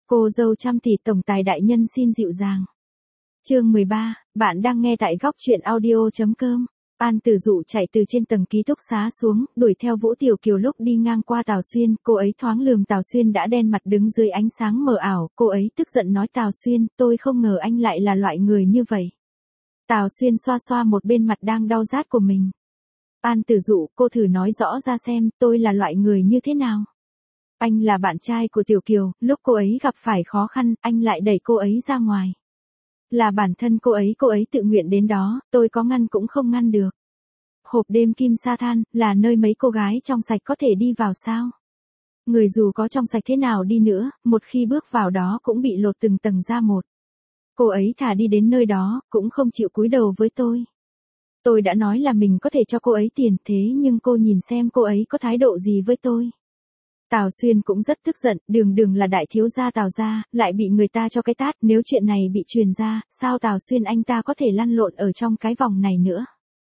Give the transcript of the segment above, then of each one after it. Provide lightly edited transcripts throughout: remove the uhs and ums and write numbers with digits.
Cô dâu trăm tỷ tổng tài đại nhân xin dịu dàng. Chương 13, bạn đang nghe tại góc truyện audio.com. An Tử Dụ chạy từ trên tầng ký túc xá xuống, đuổi theo Vũ Tiểu Kiều lúc đi ngang qua Tào Xuyên, cô ấy thoáng lườm Tào Xuyên đã đen mặt đứng dưới ánh sáng mờ ảo, cô ấy tức giận nói Tào Xuyên, tôi không ngờ anh lại là loại người như vậy. Tào Xuyên xoa xoa một bên mặt đang đau rát của mình. An Tử Dụ, cô thử nói rõ ra xem, tôi là loại người như thế nào. Anh là bạn trai của Tiểu Kiều, lúc cô ấy gặp phải khó khăn, anh lại đẩy cô ấy ra ngoài. Là bản thân cô ấy tự nguyện đến đó, tôi có ngăn cũng không ngăn được. Hộp đêm Kim Sa Than, là nơi mấy cô gái trong sạch có thể đi vào sao? Người dù có trong sạch thế nào đi nữa, một khi bước vào đó cũng bị lột từng tầng ra một. Cô ấy thà đi đến nơi đó, cũng không chịu cúi đầu với tôi. Tôi đã nói là mình có thể cho cô ấy tiền, thế nhưng cô nhìn xem cô ấy có thái độ gì với tôi. Tào Xuyên cũng rất tức giận, đường là đại thiếu gia Tào gia, lại bị người ta cho cái tát, nếu chuyện này bị truyền ra, sao Tào Xuyên anh ta có thể lăn lộn ở trong cái vòng này nữa.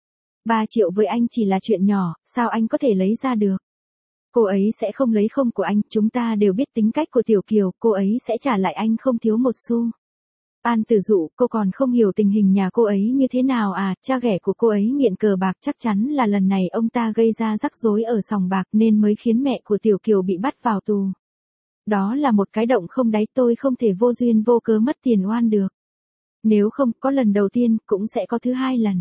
3 triệu với anh chỉ là chuyện nhỏ, sao anh có thể lấy ra được. Cô ấy sẽ không lấy không của anh, chúng ta đều biết tính cách của Tiểu Kiều, cô ấy sẽ trả lại anh không thiếu một xu. An Tử Dụ, cô còn không hiểu tình hình nhà cô ấy như thế nào à, cha ghẻ của cô ấy nghiện cờ bạc, chắc chắn là lần này ông ta gây ra rắc rối ở sòng bạc nên mới khiến mẹ của Tiểu Kiều bị bắt vào tù. Đó là một cái động không đáy, tôi không thể vô duyên vô cớ mất tiền oan được. Nếu không có lần đầu tiên, cũng sẽ có thứ hai lần.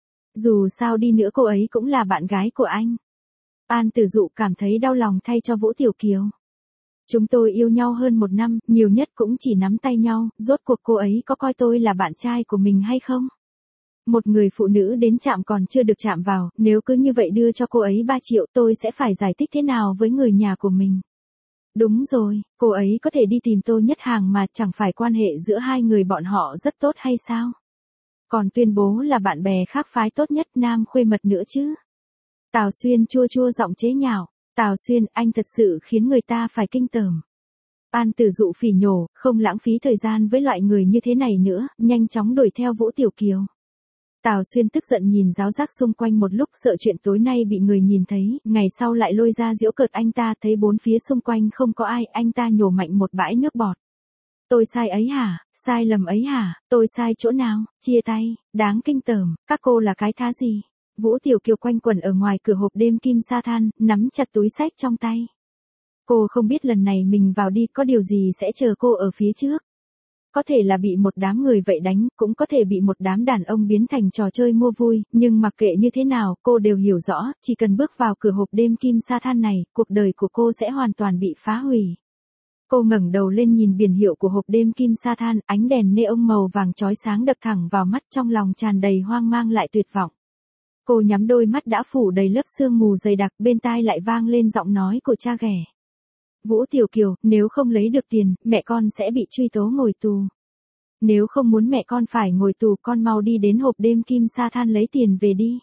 Dù sao đi nữa cô ấy cũng là bạn gái của anh. An Tử Dụ cảm thấy đau lòng thay cho Vũ Tiểu Kiều. Chúng tôi yêu nhau hơn 1 năm, nhiều nhất cũng chỉ nắm tay nhau, rốt cuộc cô ấy có coi tôi là bạn trai của mình hay không? Một người phụ nữ đến chạm còn chưa được chạm vào, nếu cứ như vậy đưa cho cô ấy 3 triệu tôi sẽ phải giải thích thế nào với người nhà của mình? Đúng rồi, cô ấy có thể đi tìm tôi nhất hàng mà, chẳng phải quan hệ giữa hai người bọn họ rất tốt hay sao? Còn tuyên bố là bạn bè khác phái tốt nhất nam khuê mật nữa chứ? Tào Xuyên chua chua giọng chế nhạo. Tào Xuyên, anh thật sự khiến người ta phải kinh tởm. An Tử Dụ phỉ nhổ, không lãng phí thời gian với loại người như thế này nữa, nhanh chóng đuổi theo Vũ Tiểu Kiều. Tào Xuyên tức giận nhìn giáo giác xung quanh một lúc, sợ chuyện tối nay bị người nhìn thấy, ngày sau lại lôi ra giễu cợt anh ta, thấy bốn phía xung quanh không có ai, anh ta nhổ mạnh một bãi nước bọt. Tôi sai ấy hả, sai lầm ấy hả, tôi sai chỗ nào, chia tay, đáng kinh tởm, các cô là cái thá gì? Vũ Tiểu Kiều quanh quẩn ở ngoài cửa hộp đêm Kim Sa Than, nắm chặt túi xách trong tay. Cô không biết lần này mình vào đi có điều gì sẽ chờ cô ở phía trước. Có thể là bị một đám người vậy đánh, cũng có thể bị một đám đàn ông biến thành trò chơi mua vui, nhưng mặc kệ như thế nào, cô đều hiểu rõ, chỉ cần bước vào cửa hộp đêm Kim Sa Than này, cuộc đời của cô sẽ hoàn toàn bị phá hủy. Cô ngẩng đầu lên nhìn biển hiệu của hộp đêm Kim Sa Than, ánh đèn neon màu vàng chói sáng đập thẳng vào mắt, trong lòng tràn đầy hoang mang lại tuyệt vọng. Cô nhắm đôi mắt đã phủ đầy lớp sương mù dày đặc, bên tai lại vang lên giọng nói của cha ghẻ. Vũ Tiểu Kiều, nếu không lấy được tiền, mẹ con sẽ bị truy tố ngồi tù. Nếu không muốn mẹ con phải ngồi tù, con mau đi đến hộp đêm Kim Sa Than lấy tiền về đi.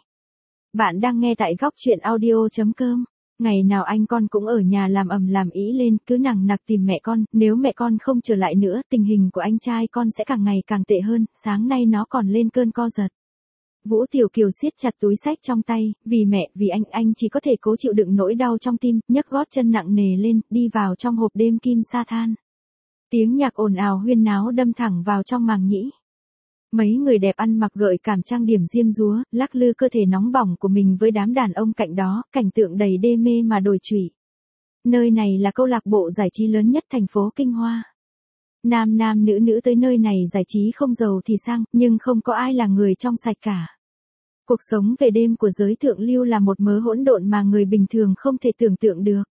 Bạn đang nghe tại góc truyện audio.com. Ngày nào anh con cũng ở nhà làm ầm làm ĩ lên, cứ nằng nặc tìm mẹ con, nếu mẹ con không trở lại nữa, tình hình của anh trai con sẽ càng ngày càng tệ hơn, sáng nay nó còn lên cơn co giật. Vũ Tiểu Kiều siết chặt túi xách trong tay, vì mẹ, vì anh chỉ có thể cố chịu đựng nỗi đau trong tim, nhấc gót chân nặng nề lên, đi vào trong hộp đêm Kim Sa Than. Tiếng nhạc ồn ào huyên náo đâm thẳng vào trong màng nhĩ. Mấy người đẹp ăn mặc gợi cảm trang điểm diêm dúa, lắc lư cơ thể nóng bỏng của mình với đám đàn ông cạnh đó, cảnh tượng đầy đê mê mà đồi trụy. Nơi này là câu lạc bộ giải trí lớn nhất thành phố Kinh Hoa. Nam nữ tới nơi này giải trí không giàu thì sang, nhưng không có ai là người trong sạch cả. Cuộc sống về đêm của giới thượng lưu là một mớ hỗn độn mà người bình thường không thể tưởng tượng được.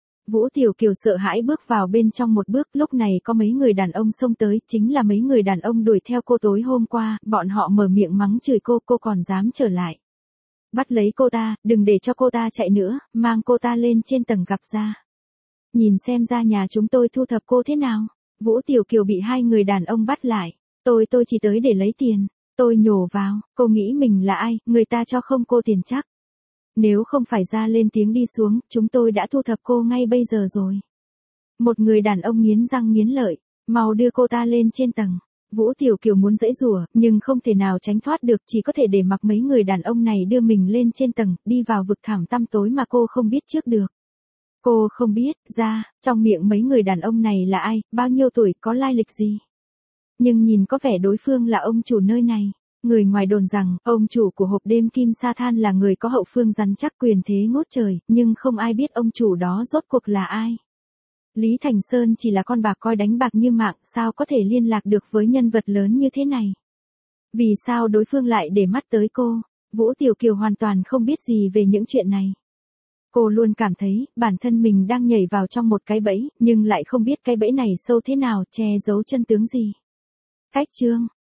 Vũ Tiểu Kiều sợ hãi bước vào bên trong một bước, lúc này có mấy người đàn ông xông tới, chính là mấy người đàn ông đuổi theo cô tối hôm qua, bọn họ mở miệng mắng chửi cô còn dám trở lại. Bắt lấy cô ta, đừng để cho cô ta chạy nữa, mang cô ta lên trên tầng gặp ra. Nhìn xem ra nhà chúng tôi thu thập cô thế nào. Vũ Tiểu Kiều bị hai người đàn ông bắt lại. Tôi chỉ tới để lấy tiền. Tôi nhổ vào, cô nghĩ mình là ai, người ta cho không cô tiền chắc. Nếu không phải ra lên tiếng đi xuống, chúng tôi đã thu thập cô ngay bây giờ rồi. Một người đàn ông nghiến răng nghiến lợi, mau đưa cô ta lên trên tầng. Vũ Tiểu Kiều muốn giãy giụa, nhưng không thể nào tránh thoát được, chỉ có thể để mặc mấy người đàn ông này đưa mình lên trên tầng, đi vào vực thẳm tăm tối mà cô không biết trước được. Cô không biết, trong miệng mấy người đàn ông này là ai, bao nhiêu tuổi, có lai lịch gì. Nhưng nhìn có vẻ đối phương là ông chủ nơi này. Người ngoài đồn rằng, ông chủ của hộp đêm Kim Sa Than là người có hậu phương rắn chắc quyền thế ngút trời, nhưng không ai biết ông chủ đó rốt cuộc là ai. Lý Thành Sơn chỉ là con bạc coi đánh bạc như mạng, sao có thể liên lạc được với nhân vật lớn như thế này. Vì sao đối phương lại để mắt tới cô? Vũ Tiểu Kiều hoàn toàn không biết gì về những chuyện này. Cô luôn cảm thấy, bản thân mình đang nhảy vào trong một cái bẫy, nhưng lại không biết cái bẫy này sâu thế nào, che giấu chân tướng gì. Cách chương